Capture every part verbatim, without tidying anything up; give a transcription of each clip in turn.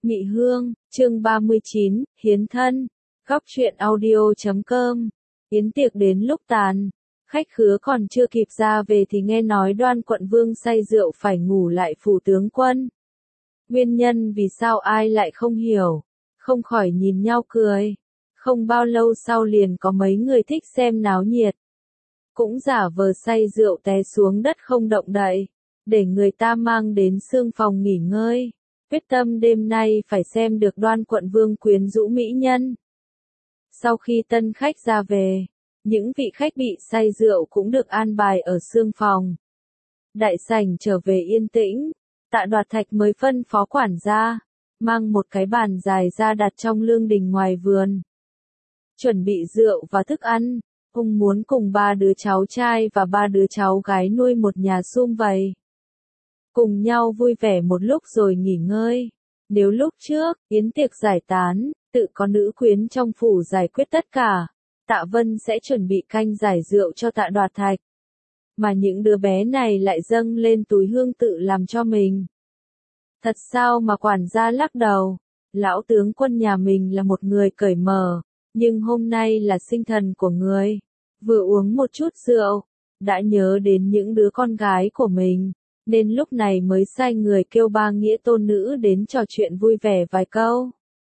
Mị Hương, chương ba mươi chín, Hiến thân. Góc truyện audio chấm com. Yến tiệc đến lúc tàn, khách khứa còn chưa kịp ra về thì nghe nói Đoan quận vương say rượu phải ngủ lại phủ tướng quân. Nguyên nhân vì sao ai lại không hiểu, không khỏi nhìn nhau cười. Không bao lâu sau liền có mấy người thích xem náo nhiệt, cũng giả vờ say rượu té xuống đất không động đậy, để người ta mang đến sương phòng nghỉ ngơi. Quyết tâm đêm nay phải xem được Đoan quận vương quyến rũ mỹ nhân. Sau khi tân khách ra về, những vị khách bị say rượu cũng được an bài ở sương phòng. Đại sảnh trở về yên tĩnh, Tạ Đoạt Thạch mới phân phó quản gia, mang một cái bàn dài ra đặt trong lương đình ngoài vườn. Chuẩn bị rượu và thức ăn, ông muốn cùng ba đứa cháu trai và ba đứa cháu gái nuôi một nhà sum vầy. Cùng nhau vui vẻ một lúc rồi nghỉ ngơi. Nếu lúc trước, yến tiệc giải tán, tự có nữ quyến trong phủ giải quyết tất cả, Tạ Vân sẽ chuẩn bị canh giải rượu cho Tạ Đoạt Thạch. Mà những đứa bé này lại dâng lên túi hương tự làm cho mình. Thật sao mà quản gia lắc đầu, lão tướng quân nhà mình là một người cởi mở, nhưng hôm nay là sinh thần của người. Vừa uống một chút rượu, đã nhớ đến những đứa con gái của mình, nên lúc này mới sai người kêu ba nghĩa tôn nữ đến trò chuyện vui vẻ vài câu.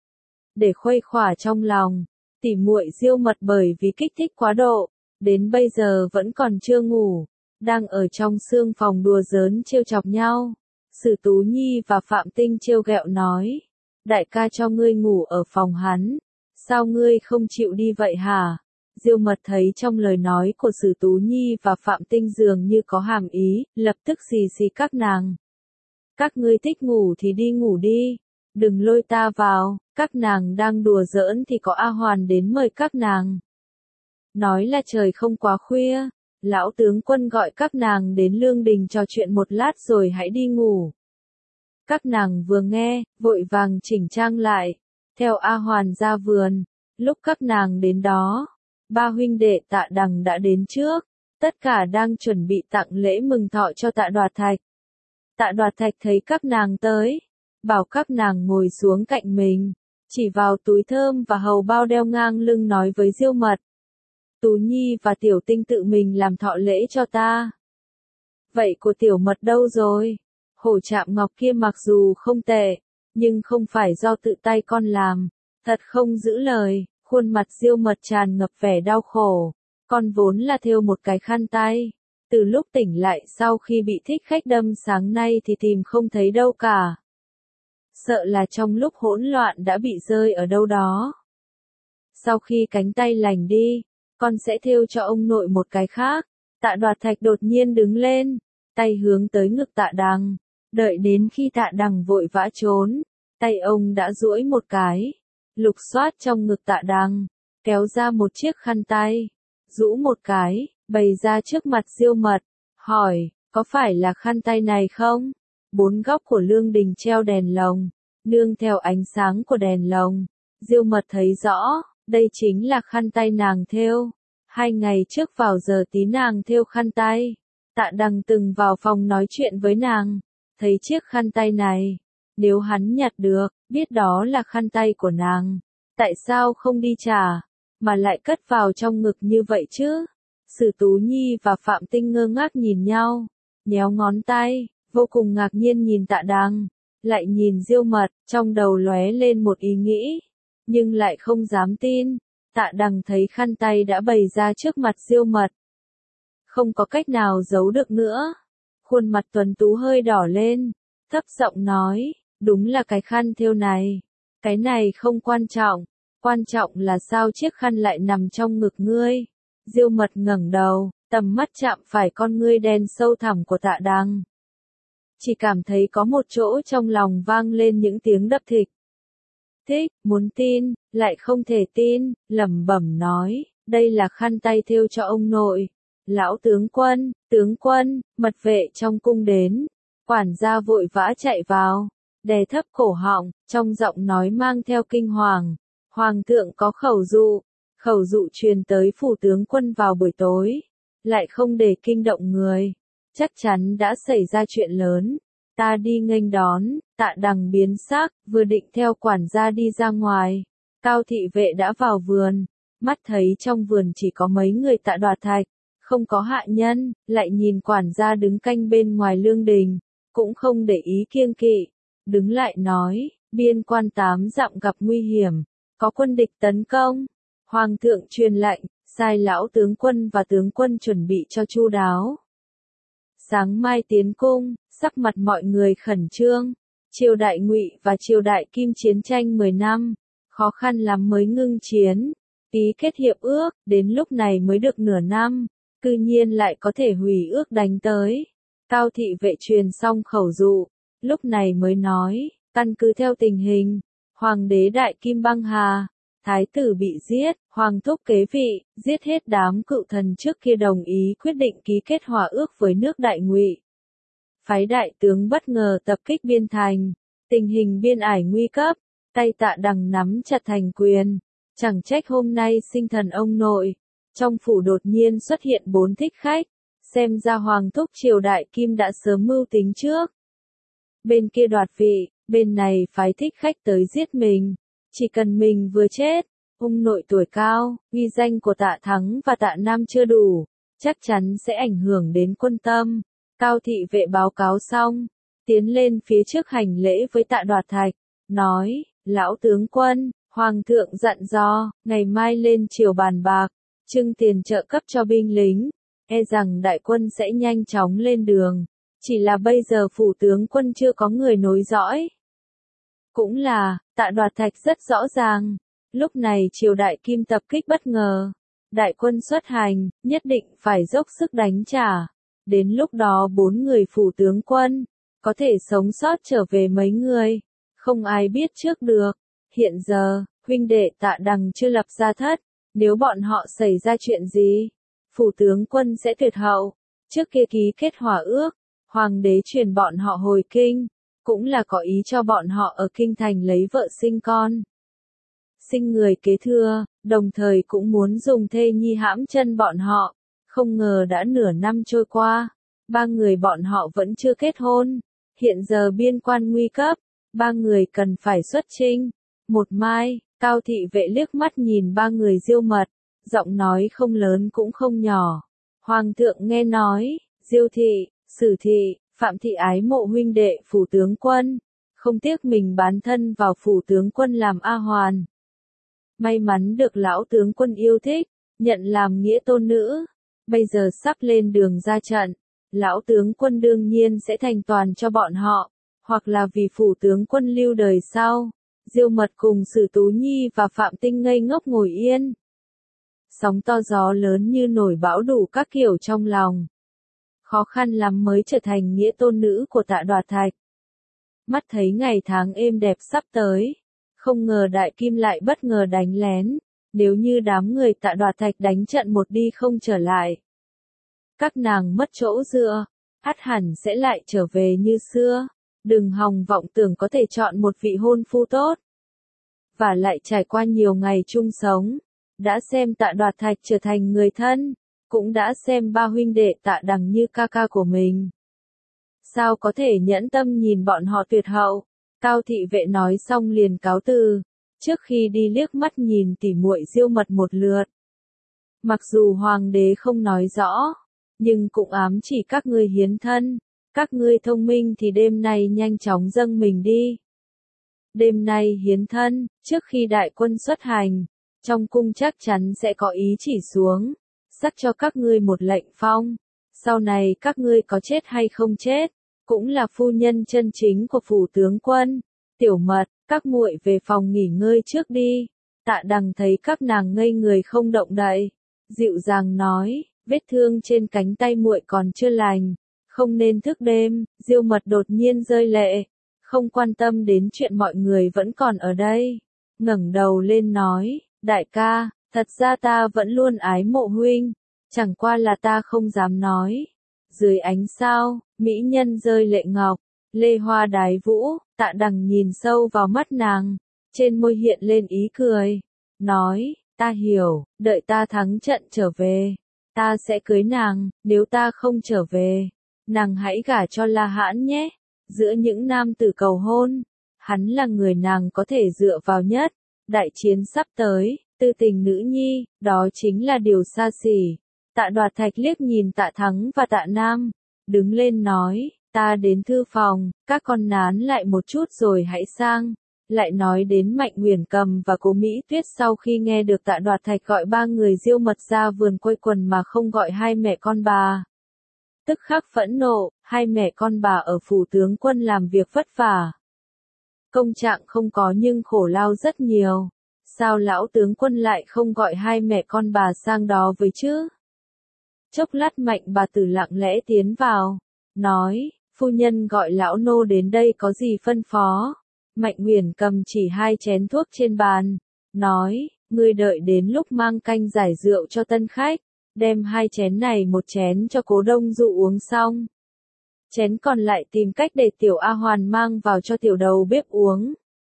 Để khuây khỏa trong lòng, tỉ muội Diêu Mật bởi vì kích thích quá độ, đến bây giờ vẫn còn chưa ngủ, đang ở trong sương phòng đùa giỡn trêu chọc nhau. Sử Tú Nhi và Phạm Tinh trêu ghẹo nói, đại ca cho ngươi ngủ ở phòng hắn, sao ngươi không chịu đi vậy hả? Diêu Mật thấy trong lời nói của Sử Tú Nhi và Phạm Tinh dường như có hàm ý, lập tức xì xì các nàng. Các ngươi thích ngủ thì đi ngủ đi, đừng lôi ta vào, các nàng đang đùa giỡn thì có A Hoàn đến mời các nàng. Nói là trời không quá khuya, lão tướng quân gọi các nàng đến lương đình trò chuyện một lát rồi hãy đi ngủ. Các nàng vừa nghe, vội vàng chỉnh trang lại, theo A Hoàn ra vườn. Lúc các nàng đến đó, ba huynh đệ Tạ Đằng đã đến trước, tất cả đang chuẩn bị tặng lễ mừng thọ cho Tạ Đoạt Thạch. Tạ Đoạt Thạch thấy các nàng tới, bảo các nàng ngồi xuống cạnh mình, chỉ vào túi thơm và hầu bao đeo ngang lưng nói với Diêu Mật. Tú Nhi và Tiểu Tinh tự mình làm thọ lễ cho ta. Vậy của Tiểu Mật đâu rồi? Hổ chạm ngọc kia mặc dù không tệ, nhưng không phải do tự tay con làm, thật không giữ lời. Khuôn mặt Diêu Mật tràn ngập vẻ đau khổ, con vốn là thêu một cái khăn tay, từ lúc tỉnh lại sau khi bị thích khách đâm sáng nay thì tìm không thấy đâu cả. Sợ là trong lúc hỗn loạn đã bị rơi ở đâu đó. Sau khi cánh tay lành đi, con sẽ thêu cho ông nội một cái khác. Tạ Đoạt Thạch đột nhiên đứng lên, tay hướng tới ngực Tạ Đằng, đợi đến khi Tạ Đằng vội vã trốn, tay ông đã duỗi một cái, lục soát trong ngực Tạ Đằng, kéo ra một chiếc khăn tay, rũ một cái, bày ra trước mặt Diêu Mật, hỏi, có phải là khăn tay này không? Bốn góc của lương đình treo đèn lồng, nương theo ánh sáng của đèn lồng, Diêu Mật thấy rõ, đây chính là khăn tay nàng thêu. Hai ngày trước vào giờ tí nàng thêu khăn tay, Tạ Đằng từng vào phòng nói chuyện với nàng, thấy chiếc khăn tay này, nếu hắn nhặt được, biết đó là khăn tay của nàng, tại sao không đi trả, mà lại cất vào trong ngực như vậy chứ? Sử Tú Nhi và Phạm Tinh ngơ ngác nhìn nhau, nhéo ngón tay, vô cùng ngạc nhiên nhìn Tạ Đằng, lại nhìn Diêu Mật, trong đầu lóe lên một ý nghĩ, nhưng lại không dám tin. Tạ Đằng thấy khăn tay đã bày ra trước mặt Diêu Mật, không có cách nào giấu được nữa, khuôn mặt tuấn tú hơi đỏ lên, thấp giọng nói, đúng là cái khăn thêu này, cái này không quan trọng, quan trọng là sao chiếc khăn lại nằm trong ngực ngươi. Diêu Mật ngẩng đầu, tầm mắt chạm phải con ngươi đen sâu thẳm của Tạ Đằng, chỉ cảm thấy có một chỗ trong lòng vang lên những tiếng đập thịch. Thích, muốn tin, lại không thể tin, lẩm bẩm nói, đây là khăn tay thêu cho ông nội. Lão tướng quân, tướng quân, mật vệ trong cung đến, quản gia vội vã chạy vào, đè thấp cổ họng, trong giọng nói mang theo kinh hoàng, hoàng thượng có khẩu dụ, khẩu dụ truyền tới phủ tướng quân vào buổi tối, lại không để kinh động người, chắc chắn đã xảy ra chuyện lớn. Ta đi nghênh đón, Tạ Đằng biến sắc, vừa định theo quản gia đi ra ngoài. Cao thị vệ đã vào vườn, mắt thấy trong vườn chỉ có mấy người Tạ Đoạt Thạch, không có hạ nhân, lại nhìn quản gia đứng canh bên ngoài lương đình, cũng không để ý kiêng kỵ, đứng lại nói, biên quan tám dặm gặp nguy hiểm, có quân địch tấn công, hoàng thượng truyền lệnh, sai lão tướng quân và tướng quân chuẩn bị cho chu đáo. Sáng mai tiến cung, sắc mặt mọi người khẩn trương, triều đại Ngụy và triều đại Kim chiến tranh mười năm, khó khăn lắm mới ngưng chiến, ký kết hiệp ước, đến lúc này mới được nửa năm, cư nhiên lại có thể hủy ước đánh tới. Cao thị vệ truyền xong khẩu dụ, lúc này mới nói, căn cứ theo tình hình, hoàng đế đại Kim băng hà, thái tử bị giết, hoàng thúc kế vị, giết hết đám cựu thần trước kia đồng ý quyết định ký kết hòa ước với nước đại Ngụy. Phái đại tướng bất ngờ tập kích biên thành, tình hình biên ải nguy cấp, tay Tạ Đằng nắm chặt thành quyền, chẳng trách hôm nay sinh thần ông nội, trong phủ đột nhiên xuất hiện bốn thích khách, xem ra hoàng thúc triều đại Kim đã sớm mưu tính trước. Bên kia đoạt vị, bên này phái thích khách tới giết mình, chỉ cần mình vừa chết, ông nội tuổi cao, uy danh của Tạ Thắng và Tạ Nam chưa đủ, chắc chắn sẽ ảnh hưởng đến quân tâm. Cao thị vệ báo cáo xong, tiến lên phía trước hành lễ với Tạ Đoạt Thạch, nói, lão tướng quân, hoàng thượng dặn dò, ngày mai lên triều bàn bạc, trưng tiền trợ cấp cho binh lính, e rằng đại quân sẽ nhanh chóng lên đường, chỉ là bây giờ phủ tướng quân chưa có người nối dõi. Cũng là, Tạ Đoạt Thạch rất rõ ràng, lúc này triều đại Kim tập kích bất ngờ, đại quân xuất hành, nhất định phải dốc sức đánh trả, đến lúc đó bốn người phủ tướng quân, có thể sống sót trở về mấy người, không ai biết trước được. Hiện giờ, huynh đệ Tạ Đằng chưa lập gia thất, nếu bọn họ xảy ra chuyện gì, phủ tướng quân sẽ tuyệt hậu. Trước kia ký kết hòa ước, hoàng đế truyền bọn họ hồi kinh, cũng là có ý cho bọn họ ở kinh thành lấy vợ sinh con, sinh người kế thừa, đồng thời cũng muốn dùng thê nhi hãm chân bọn họ. Không ngờ đã nửa năm trôi qua, ba người bọn họ vẫn chưa kết hôn. Hiện giờ biên quan nguy cấp, ba người cần phải xuất chinh. Một mai, Cao thị vệ liếc mắt nhìn ba người Diêu Mật, giọng nói không lớn cũng không nhỏ. Hoàng thượng nghe nói, Diêu thị, Sử thị, Phạm thị ái mộ huynh đệ phủ tướng quân, không tiếc mình bán thân vào phủ tướng quân làm A Hoàn. May mắn được lão tướng quân yêu thích, nhận làm nghĩa tôn nữ. Bây giờ sắp lên đường ra trận, lão tướng quân đương nhiên sẽ thành toàn cho bọn họ, hoặc là vì phủ tướng quân lưu đời sau. Diêu Mật cùng Sử Tú Nhi và Phạm Tinh ngây ngốc ngồi yên. Sóng to gió lớn như nổi bão đủ các kiểu trong lòng. Khó khăn lắm mới trở thành nghĩa tôn nữ của Tạ Đoạt Thạch. Mắt thấy ngày tháng êm đẹp sắp tới, không ngờ đại Kim lại bất ngờ đánh lén. Nếu như đám người Tạ Đoạt Thạch đánh trận một đi không trở lại, các nàng mất chỗ dựa, ắt hẳn sẽ lại trở về như xưa. Đừng hòng vọng tưởng có thể chọn một vị hôn phu tốt. Và lại trải qua nhiều ngày chung sống, đã xem Tạ Đoạt Thạch trở thành người thân, cũng đã xem ba huynh đệ Tạ Đằng như ca ca của mình. Sao có thể nhẫn tâm nhìn bọn họ tuyệt hậu? Cao thị vệ nói xong liền cáo từ, trước khi đi liếc mắt nhìn tỉ muội Diêu Mật một lượt. Mặc dù hoàng đế không nói rõ, nhưng cũng ám chỉ các ngươi hiến thân, các ngươi thông minh thì đêm nay nhanh chóng dâng mình đi. Đêm nay hiến thân, trước khi đại quân xuất hành, trong cung chắc chắn sẽ có ý chỉ xuống, sắc cho các ngươi một lệnh phong, sau này các ngươi có chết hay không chết, cũng là phu nhân chân chính của phủ tướng quân. Tiểu Mật, các muội về phòng nghỉ ngơi trước đi. Tạ Đằng thấy các nàng ngây người không động đậy, dịu dàng nói, vết thương trên cánh tay muội còn chưa lành, không nên thức đêm. Diêu Mật đột nhiên rơi lệ, không quan tâm đến chuyện mọi người vẫn còn ở đây, ngẩng đầu lên nói, đại ca, thật ra ta vẫn luôn ái mộ huynh, chẳng qua là ta không dám nói. Dưới ánh sao, mỹ nhân rơi lệ ngọc, lê hoa đái vũ. Tạ Đằng nhìn sâu vào mắt nàng, trên môi hiện lên ý cười, nói, ta hiểu, đợi ta thắng trận trở về, ta sẽ cưới nàng, nếu ta không trở về, nàng hãy gả cho La Hãn nhé. Giữa những nam tử cầu hôn, hắn là người nàng có thể dựa vào nhất. Đại chiến sắp tới, tư tình nữ nhi, đó chính là điều xa xỉ. Tạ Đoạt Thạch liếc nhìn Tạ Thắng và Tạ Nam, đứng lên nói, ta đến thư phòng, các con nán lại một chút rồi hãy sang. Lại nói đến Mạnh Uyển Cầm và Cố Mỹ Tuyết sau khi nghe được Tạ Đoạt Thạch gọi ba người Diêu Mật ra vườn quây quần mà không gọi hai mẹ con bà. Tức khắc phẫn nộ, hai mẹ con bà ở phủ tướng quân làm việc vất vả. Công trạng không có nhưng khổ lao rất nhiều. Sao lão tướng quân lại không gọi hai mẹ con bà sang đó với chứ? Chốc lát Mạnh bà tử lặng lẽ tiến vào, nói, phu nhân gọi lão nô đến đây có gì phân phó? Mạnh Uyển Cầm chỉ hai chén thuốc trên bàn, nói, ngươi đợi đến lúc mang canh giải rượu cho tân khách, đem hai chén này một chén cho Cố Đông Dụ uống xong. Chén còn lại tìm cách để tiểu A Hoàn mang vào cho tiểu đầu bếp uống.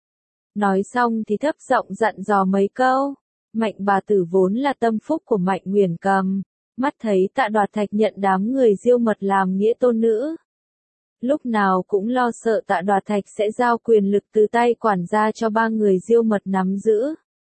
Nói xong thì thấp giọng dặn dò mấy câu. Mạnh bà tử vốn là tâm phúc của Mạnh Uyển Cầm, mắt thấy Tạ Đoạt Thạch nhận đám người Diêu Mật làm nghĩa tôn nữ. Lúc nào cũng lo sợ Tạ Đoạt Thạch sẽ giao quyền lực từ tay quản gia cho ba người Diêu Mật nắm giữ.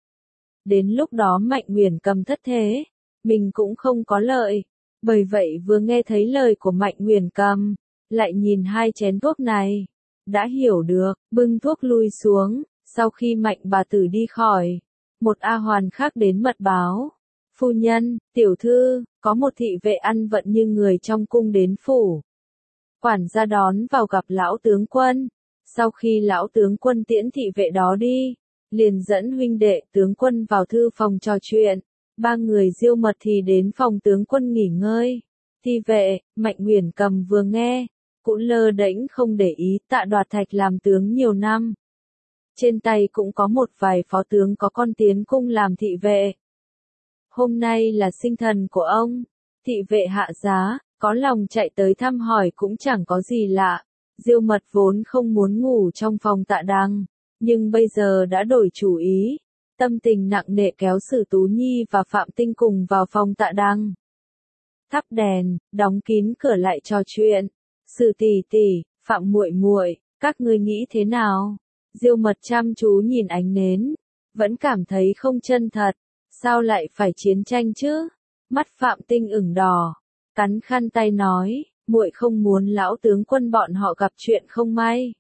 Đến lúc đó Mạnh Uyển Cầm thất thế, mình cũng không có lợi. Bởi vậy vừa nghe thấy lời của Mạnh Uyển Cầm, lại nhìn hai chén thuốc này, đã hiểu được, bưng thuốc lui xuống. Sau khi Mạnh bà tử đi khỏi, một A Hoàn khác đến mật báo. Phu nhân, tiểu thư, có một thị vệ ăn vận như người trong cung đến phủ. Quản gia đón vào gặp lão tướng quân. Sau khi lão tướng quân tiễn thị vệ đó đi, liền dẫn huynh đệ tướng quân vào thư phòng trò chuyện. Ba người Diêu Mật thì đến phòng tướng quân nghỉ ngơi. Thị vệ, Mạnh Uyển Cầm vừa nghe, cũng lơ đễnh không để ý. Tạ Đoạt Thạch làm tướng nhiều năm. Trên tay cũng có một vài phó tướng có con tiến cung làm thị vệ. Hôm nay là sinh thần của ông. Thị vệ hạ giá, có lòng chạy tới thăm hỏi cũng chẳng có gì lạ. Diêu Mật vốn không muốn ngủ trong phòng Tạ Đăng, nhưng bây giờ đã đổi chủ ý. Tâm tình nặng nề kéo Sử Tú Nhi và Phạm Tinh cùng vào phòng Tạ Đăng. Thắp đèn, đóng kín cửa lại trò chuyện. Sử tỷ tỷ, Phạm muội muội, các ngươi nghĩ thế nào? Diêu Mật chăm chú nhìn ánh nến, vẫn cảm thấy không chân thật. Sao lại phải chiến tranh chứ? Mắt Phạm Tinh ửng đỏ, cắn khăn tay nói, muội không muốn lão tướng quân bọn họ gặp chuyện không may.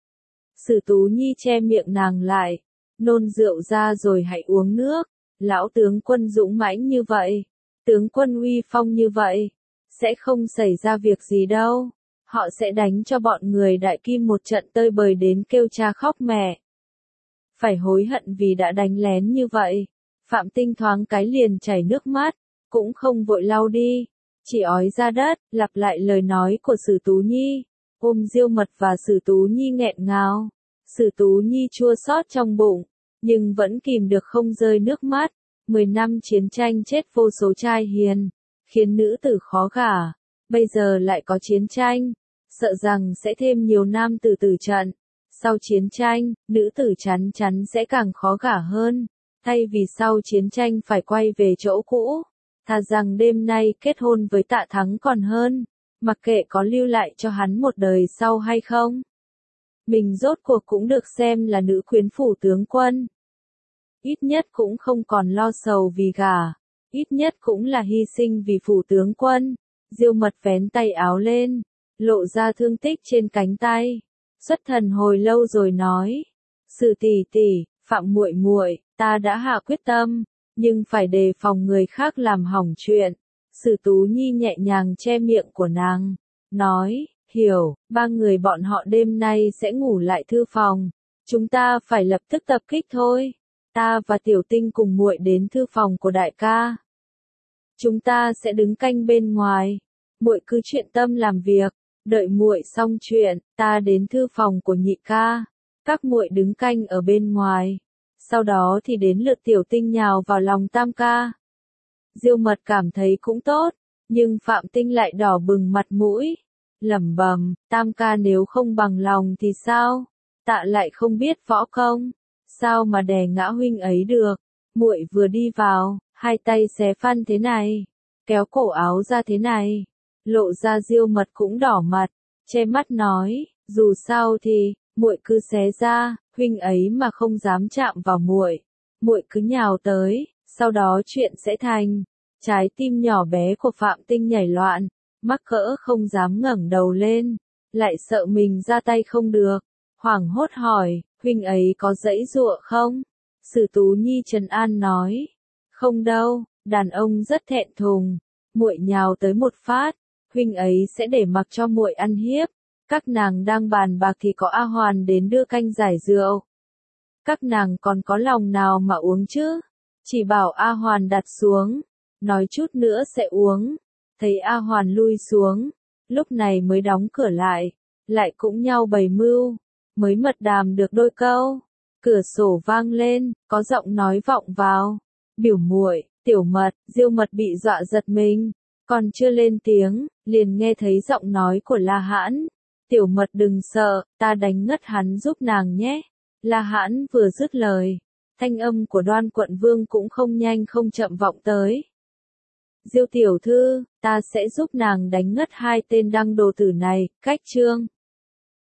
Sử Tú Nhi che miệng nàng lại, nôn rượu ra rồi hãy uống nước. Lão tướng quân dũng mãnh như vậy, tướng quân uy phong như vậy, sẽ không xảy ra việc gì đâu. Họ sẽ đánh cho bọn người Đại Kim một trận tơi bời đến kêu cha khóc mẹ. Phải hối hận vì đã đánh lén như vậy. Phạm Tinh thoáng cái liền chảy nước mắt, cũng không vội lau đi, chỉ ói ra đất, lặp lại lời nói của Sử Tú Nhi. Ôm Diêu Mật và Sử Tú Nhi nghẹn ngào. Sử Tú Nhi chua xót trong bụng, nhưng vẫn kìm được không rơi nước mắt. Mười năm chiến tranh chết vô số trai hiền, khiến nữ tử khó gả. Bây giờ lại có chiến tranh, sợ rằng sẽ thêm nhiều nam tử tử trận. Sau chiến tranh, nữ tử chắn chắn sẽ càng khó gả hơn. Thay vì sau chiến tranh phải quay về chỗ cũ, thà rằng đêm nay kết hôn với Tạ Thắng còn hơn, mặc kệ có lưu lại cho hắn một đời sau hay không. Mình rốt cuộc cũng được xem là nữ quyến phủ tướng quân. Ít nhất cũng không còn lo sầu vì gả, ít nhất cũng là hy sinh vì phủ tướng quân. Diêu Mật vén tay áo lên, lộ ra thương tích trên cánh tay. Xuất thần hồi lâu rồi nói, Sử tỷ tỷ, Phạm muội muội, ta đã hạ quyết tâm, nhưng phải đề phòng người khác làm hỏng chuyện. Sử Tú Nhi nhẹ nhàng che miệng của nàng, nói, hiểu, ba người bọn họ đêm nay sẽ ngủ lại thư phòng. Chúng ta phải lập tức tập kích thôi. Ta và Tiểu Tinh cùng muội đến thư phòng của đại ca. Chúng ta sẽ đứng canh bên ngoài. Muội cứ chuyện tâm làm việc, đợi muội xong chuyện, ta đến thư phòng của nhị ca. Các muội đứng canh ở bên ngoài. Sau đó thì đến lượt Tiểu Tinh nhào vào lòng tam ca. Diêu Mật cảm thấy cũng tốt, nhưng Phạm Tinh lại đỏ bừng mặt mũi, lẩm bẩm, tam ca nếu không bằng lòng thì sao? Tạ lại không biết võ công, sao mà đè ngã huynh ấy được? Muội vừa đi vào, hai tay xé phăn thế này, kéo cổ áo ra thế này, lộ ra Diêu Mật cũng đỏ mặt, che mắt nói, Dù sao thì, muội cứ xé ra, huynh ấy mà không dám chạm vào muội, muội cứ nhào tới, sau đó chuyện sẽ thành. Trái tim nhỏ bé của Phạm Tinh nhảy loạn, mắc cỡ không dám ngẩng đầu lên, lại sợ mình ra tay không được, hoảng hốt hỏi, huynh ấy có giãy giụa không? Sử Tú Nhi trấn an nói, không đâu, đàn ông rất thẹn thùng, muội nhào tới một phát, huynh ấy sẽ để mặc cho muội ăn hiếp. Các nàng đang bàn bạc thì có A Hoàn đến đưa canh giải rượu. Các nàng còn có lòng nào mà uống chứ? Chỉ bảo A Hoàn đặt xuống, nói chút nữa sẽ uống. Thấy A Hoàn lui xuống, lúc này mới đóng cửa lại, lại cũng nhau bày mưu, mới mật đàm được đôi câu. Cửa sổ vang lên, có giọng nói vọng vào. Biểu muội, Tiểu Mật, Diêu Mật bị dọa giật mình, còn chưa lên tiếng, liền nghe thấy giọng nói của La Hãn. Tiểu Mật đừng sợ, ta đánh ngất hắn giúp nàng nhé. La Hãn vừa dứt lời, thanh âm của Đoan Quận Vương cũng không nhanh không chậm vọng tới. Diêu tiểu thư, ta sẽ giúp nàng đánh ngất hai tên đăng đồ tử này, cách chương.